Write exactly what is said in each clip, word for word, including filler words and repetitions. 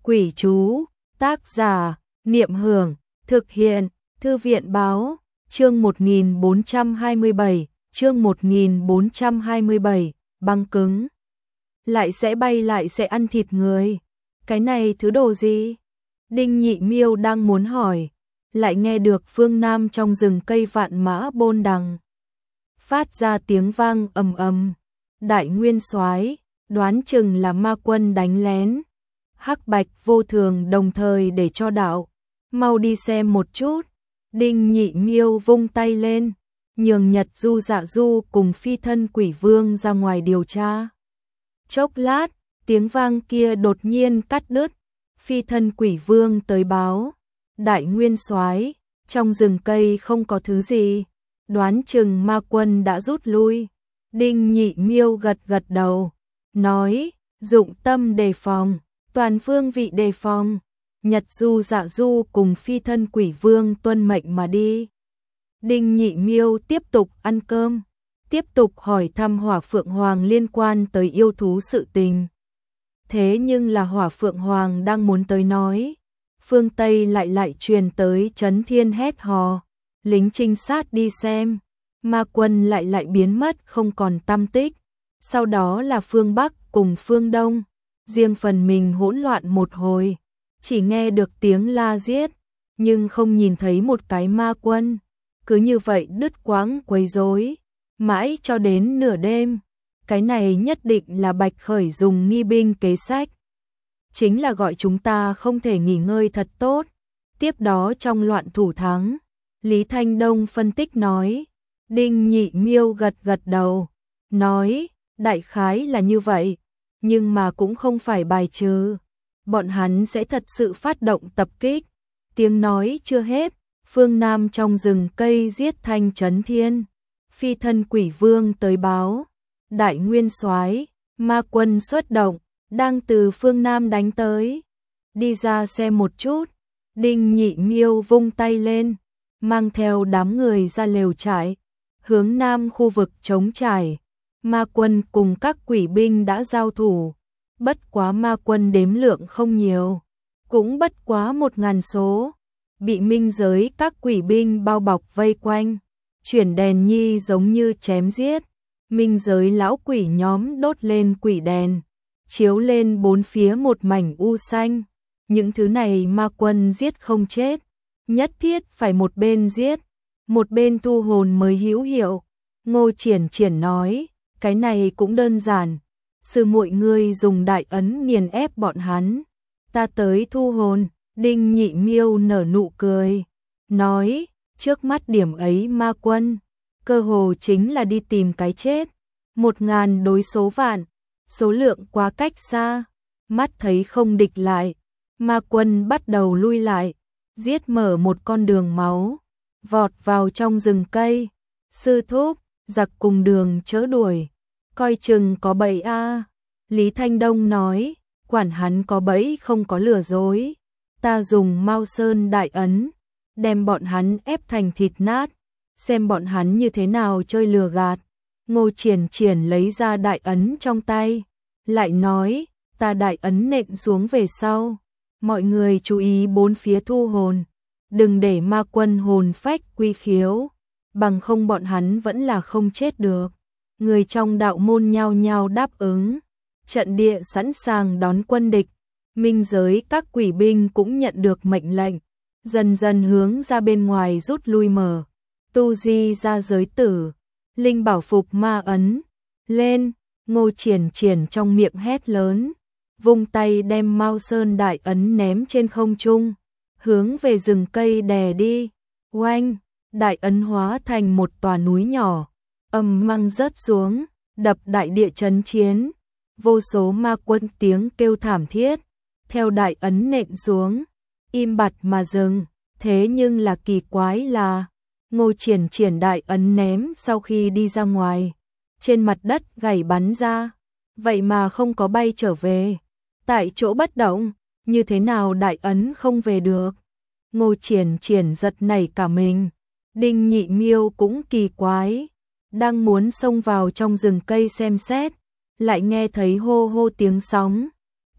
Quỷ chú, tác giả, Niệm Hưởng, thực hiện, Thư viện báo, chương một nghìn bốn trăm hai mươi bảy, chương một nghìn bốn trăm hai mươi bảy, băng cứng. Lại sẽ bay lại sẽ ăn thịt người. Cái này thứ đồ gì? Đinh Nhị Miêu đang muốn hỏi, lại nghe được phương Nam trong rừng cây vạn mã bôn đằng phát ra tiếng vang ầm ầm. Đại nguyên soái, đoán chừng là ma quân đánh lén. Hắc Bạch Vô Thường đồng thời để cho đạo, mau đi xem một chút. Đinh Nhị Miêu vung tay lên, nhường Nhật Du Dạ Du cùng phi thân quỷ vương ra ngoài điều tra. Chốc lát, tiếng vang kia đột nhiên cắt đứt. Phi thân quỷ vương tới báo, đại nguyên soái, trong rừng cây không có thứ gì, đoán chừng ma quân đã rút lui. Đinh Nhị Miêu gật gật đầu, nói, dụng tâm đề phòng, toàn phương vị đề phòng. Nhật Du Dạ Du cùng phi thân quỷ vương tuân mệnh mà đi. Đinh Nhị Miêu tiếp tục ăn cơm, tiếp tục hỏi thăm Hỏa Phượng Hoàng liên quan tới yêu thú sự tình. Thế nhưng là Hỏa Phượng Hoàng đang muốn tới nói, phương Tây lại lại truyền tới Chấn Thiên hét hò, lính trinh sát đi xem, ma quân lại lại biến mất không còn tăm tích. Sau đó là phương Bắc cùng phương Đông, riêng phần mình hỗn loạn một hồi, chỉ nghe được tiếng la giết, nhưng không nhìn thấy một cái ma quân. Cứ như vậy đứt quãng quấy rối, mãi cho đến nửa đêm. Cái này nhất định là Bạch Khởi dùng nghi binh kế sách, chính là gọi chúng ta không thể nghỉ ngơi thật tốt. Tiếp đó trong loạn thủ thắng, Lý Thanh Đông phân tích nói. Đinh Nhị Miêu gật gật đầu, nói, đại khái là như vậy, nhưng mà cũng không phải bài trừ bọn hắn sẽ thật sự phát động tập kích. Tiếng nói chưa hết, phương Nam trong rừng cây giết thanh Chấn Thiên, phi thân quỷ vương tới báo, đại nguyên soái, ma quân xuất động, đang từ phương Nam đánh tới, đi ra xem một chút. Đinh Nhị Miêu vung tay lên, mang theo đám người ra lều trại, hướng Nam khu vực trống trải. Ma quân cùng các quỷ binh đã giao thủ, bất quá ma quân đếm lượng không nhiều, cũng bất quá một ngàn số, bị minh giới các quỷ binh bao bọc vây quanh, chuyển đèn nhi giống như chém giết. Minh giới lão quỷ nhóm đốt lên quỷ đèn, chiếu lên bốn phía một mảnh u xanh. Những thứ này ma quân giết không chết, nhất thiết phải một bên giết, một bên thu hồn mới hữu hiệu. Ngô Triển Triển nói, cái này cũng đơn giản, sư muội ngươi dùng đại ấn nghiền ép bọn hắn, ta tới thu hồn. Đinh Nhị Miêu nở nụ cười, nói, trước mắt điểm ấy ma quân, cơ hồ chính là đi tìm cái chết, một ngàn đối số vạn, số lượng quá cách xa, mắt thấy không địch lại, ma quân bắt đầu lui lại, giết mở một con đường máu, vọt vào trong rừng cây. Sư thúc, giặc cùng đường chớ đuổi, coi chừng có bẫy a. Lý Thanh Đông nói, quản hắn có bẫy không có lừa dối, ta dùng Mao Sơn đại ấn, đem bọn hắn ép thành thịt nát, xem bọn hắn như thế nào chơi lừa gạt. Ngô Triển Triển lấy ra đại ấn trong tay, lại nói, ta đại ấn nện xuống về sau, mọi người chú ý bốn phía thu hồn, đừng để ma quân hồn phách quy khiếu, bằng không bọn hắn vẫn là không chết được. Người trong đạo môn nhao nhao đáp ứng, trận địa sẵn sàng đón quân địch. Minh giới các quỷ binh cũng nhận được mệnh lệnh, dần dần hướng ra bên ngoài rút lui mở. Tu di ra giới tử, linh bảo phục ma ấn lên. Ngô Triển Triển trong miệng hét lớn, vung tay đem Mao Sơn đại ấn ném trên không trung, hướng về rừng cây đè đi. Oanh, đại ấn hóa thành một tòa núi nhỏ, ầm mang rớt xuống, đập đại địa chấn chiến. Vô số ma quân tiếng kêu thảm thiết, theo đại ấn nện xuống, im bặt mà dừng. Thế nhưng là kỳ quái là, Ngô Triển Triển đại ấn ném sau khi đi ra ngoài, trên mặt đất gảy bắn ra, vậy mà không có bay trở về, tại chỗ bất động, như thế nào đại ấn không về được. Ngô Triển Triển giật nảy cả mình, Đinh Nhị Miêu cũng kỳ quái, đang muốn xông vào trong rừng cây xem xét, lại nghe thấy hô hô tiếng sóng,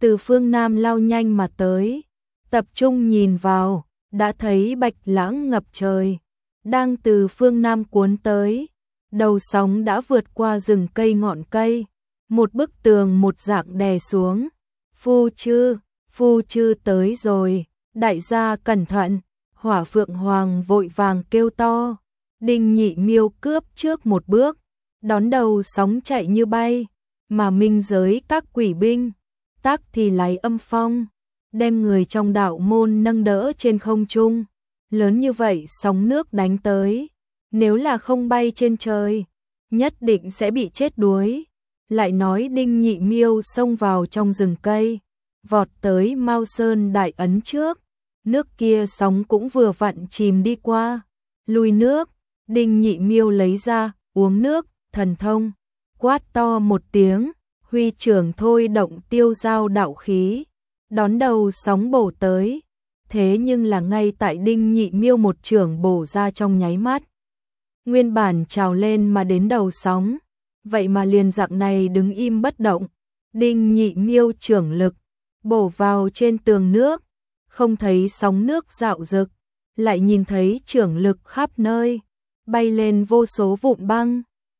từ phương Nam lao nhanh mà tới, tập trung nhìn vào, đã thấy bạch lãng ngập trời, đang từ phương Nam cuốn tới, đầu sóng đã vượt qua rừng cây ngọn cây, một bức tường một dạng đè xuống. Phu chư, phu chư tới rồi, đại gia cẩn thận, Hỏa Phượng Hoàng vội vàng kêu to. Đinh Nhị Miêu cướp trước một bước, đón đầu sóng chạy như bay, mà minh giới các quỷ binh, tác thì lấy âm phong, đem người trong đạo môn nâng đỡ trên không trung. Lớn như vậy sóng nước đánh tới, nếu là không bay trên trời, nhất định sẽ bị chết đuối. Lại nói Đinh Nhị Miêu xông vào trong rừng cây, vọt tới Mao Sơn Đại Ấn trước, nước kia sóng cũng vừa vặn chìm đi qua, lùi nước. Đinh Nhị Miêu lấy ra, uống nước, thần thông, quát to một tiếng, huy trưởng thôi động tiêu giao đạo khí, đón đầu sóng bổ tới. Thế nhưng là ngay tại Đinh Nhị Miêu một trưởng bổ ra trong nháy mắt, nguyên bản trào lên mà đến đầu sóng, vậy mà liền dạng này đứng im bất động. Đinh Nhị Miêu trưởng lực, bổ vào trên tường nước, không thấy sóng nước dạo dực, lại nhìn thấy trưởng lực khắp nơi, bay lên vô số vụn băng.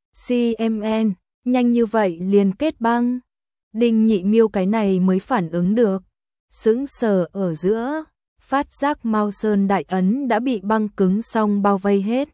xê em en, nhanh như vậy liền kết băng. Đinh Nhị Miêu cái này mới phản ứng được, sững sờ ở giữa, phát giác Mao Sơn Đại Ấn đã bị băng cứng xong bao vây hết.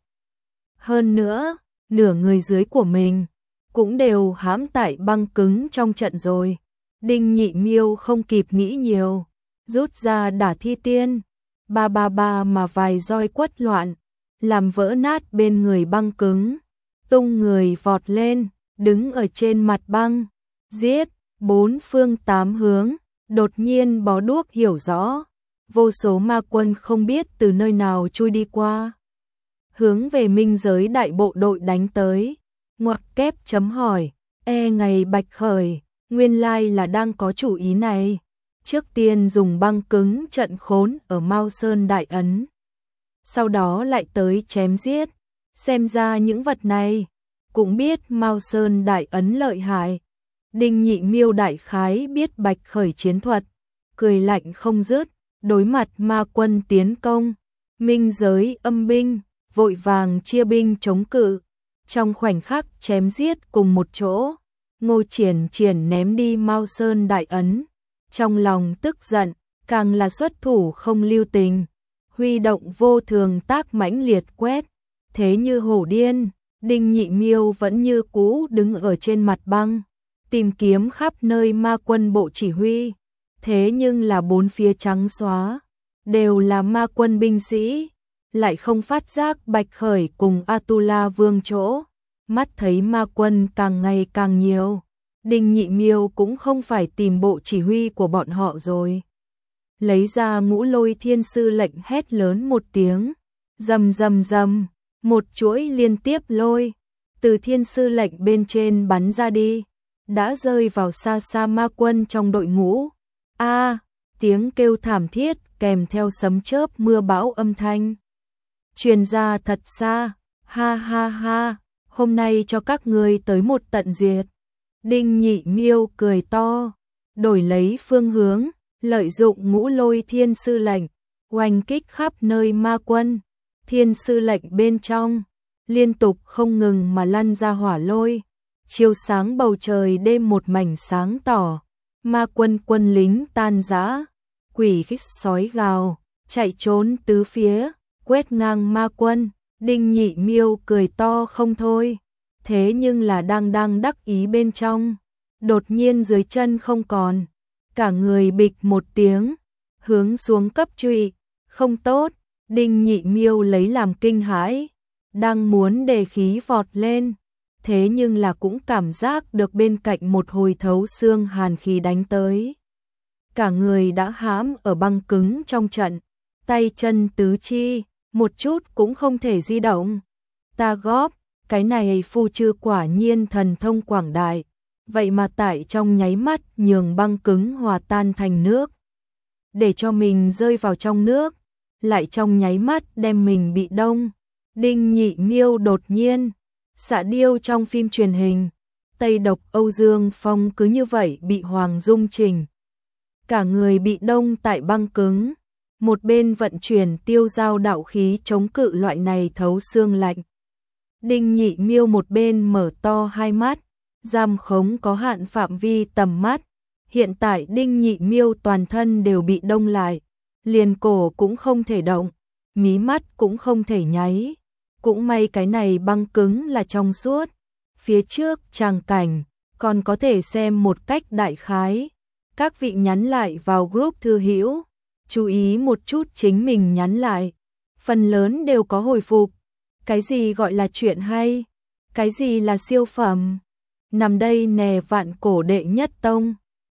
Hơn nữa, nửa người dưới của mình cũng đều hãm tại băng cứng trong trận rồi. Đinh Nhị Miêu không kịp nghĩ nhiều, rút ra Đả Thi Tiên, ba ba ba mà vài roi quất loạn, làm vỡ nát bên người băng cứng, tung người vọt lên, đứng ở trên mặt băng, giết. Bốn phương tám hướng, đột nhiên bó đuốc hiểu rõ, vô số ma quân không biết từ nơi nào chui đi qua, hướng về minh giới đại bộ đội đánh tới. Ngoặc kép chấm hỏi, e ngày bạch khởi, nguyên lai là đang có chủ ý này. Trước tiên dùng băng cứng trận khốn ở Mao Sơn Đại Ấn, sau đó lại tới chém giết. Xem ra những vật này cũng biết Mao Sơn Đại Ấn lợi hại. Đinh Nhị Miêu đại khái biết bạch khởi chiến thuật, cười lạnh không dứt. Đối mặt ma quân tiến công, minh giới âm binh vội vàng chia binh chống cự, trong khoảnh khắc chém giết cùng một chỗ. Ngô Triển Triển ném đi Mao Sơn Đại Ấn, trong lòng tức giận, càng là xuất thủ không lưu tình, huy động vô thường tác mãnh liệt quét, thế như hổ điên. Đinh Nhị Miêu vẫn như cũ đứng ở trên mặt băng, tìm kiếm khắp nơi ma quân bộ chỉ huy, thế nhưng là bốn phía trắng xóa, đều là ma quân binh sĩ, lại không phát giác bạch khởi cùng Atula Vương chỗ. Mắt thấy ma quân càng ngày càng nhiều, Đinh Nhị Miêu cũng không phải tìm bộ chỉ huy của bọn họ rồi. Lấy ra Ngũ Lôi Thiên Sư lệnh hét lớn một tiếng, rầm rầm rầm, một chuỗi liên tiếp lôi từ thiên sư lệnh bên trên bắn ra đi, đã rơi vào xa xa ma quân trong đội ngũ. A, tiếng kêu thảm thiết kèm theo sấm chớp mưa bão âm thanh truyền ra thật xa. Ha ha ha, hôm nay cho các ngươi tới một tận diệt. Đinh Nhị Miêu cười to, đổi lấy phương hướng, lợi dụng Ngũ Lôi Thiên Sư lệnh, oanh kích khắp nơi ma quân. Thiên sư lệnh bên trong liên tục không ngừng mà lăn ra hỏa lôi, chiếu sáng bầu trời đêm một mảnh sáng tỏ. Ma quân quân lính tan rã, quỷ khích sói gào, chạy trốn tứ phía, quét ngang ma quân. Đinh Nhị Miêu cười to không thôi, thế nhưng là đang đang đắc ý bên trong, đột nhiên dưới chân không còn, cả người bịch một tiếng, hướng xuống cấp trụy. Không tốt. Đinh Nhị Miêu lấy làm kinh hãi, đang muốn đề khí vọt lên, thế nhưng là cũng cảm giác được bên cạnh một hồi thấu xương hàn khí đánh tới. Cả người đã hãm ở băng cứng trong trận, tay chân tứ chi, một chút cũng không thể di động. Ta góp, cái này phu chư quả nhiên thần thông quảng đại, vậy mà tại trong nháy mắt nhường băng cứng hòa tan thành nước, để cho mình rơi vào trong nước, lại trong nháy mắt đem mình bị đông. Đinh Nhị Miêu đột nhiên, xạ điêu trong phim truyền hình, Tây Độc Âu Dương Phong cứ như vậy bị Hoàng Dung Trình cả người bị đông tại băng cứng. Một bên vận chuyển tiêu giao đạo khí chống cự loại này thấu xương lạnh. Đinh Nhị Miêu một bên mở to hai mắt, giam khống có hạn phạm vi tầm mắt. Hiện tại Đinh Nhị Miêu toàn thân đều bị đông lại, liền cổ cũng không thể động, mí mắt cũng không thể nháy. Cũng may cái này băng cứng là trong suốt, phía trước tràng cảnh còn có thể xem một cách đại khái. Các vị nhắn lại vào group thư hữu, chú ý một chút chính mình nhắn lại, phần lớn đều có hồi phục. Cái gì gọi là chuyện hay? Cái gì là siêu phẩm? Nằm đây nè vạn cổ đệ nhất tông.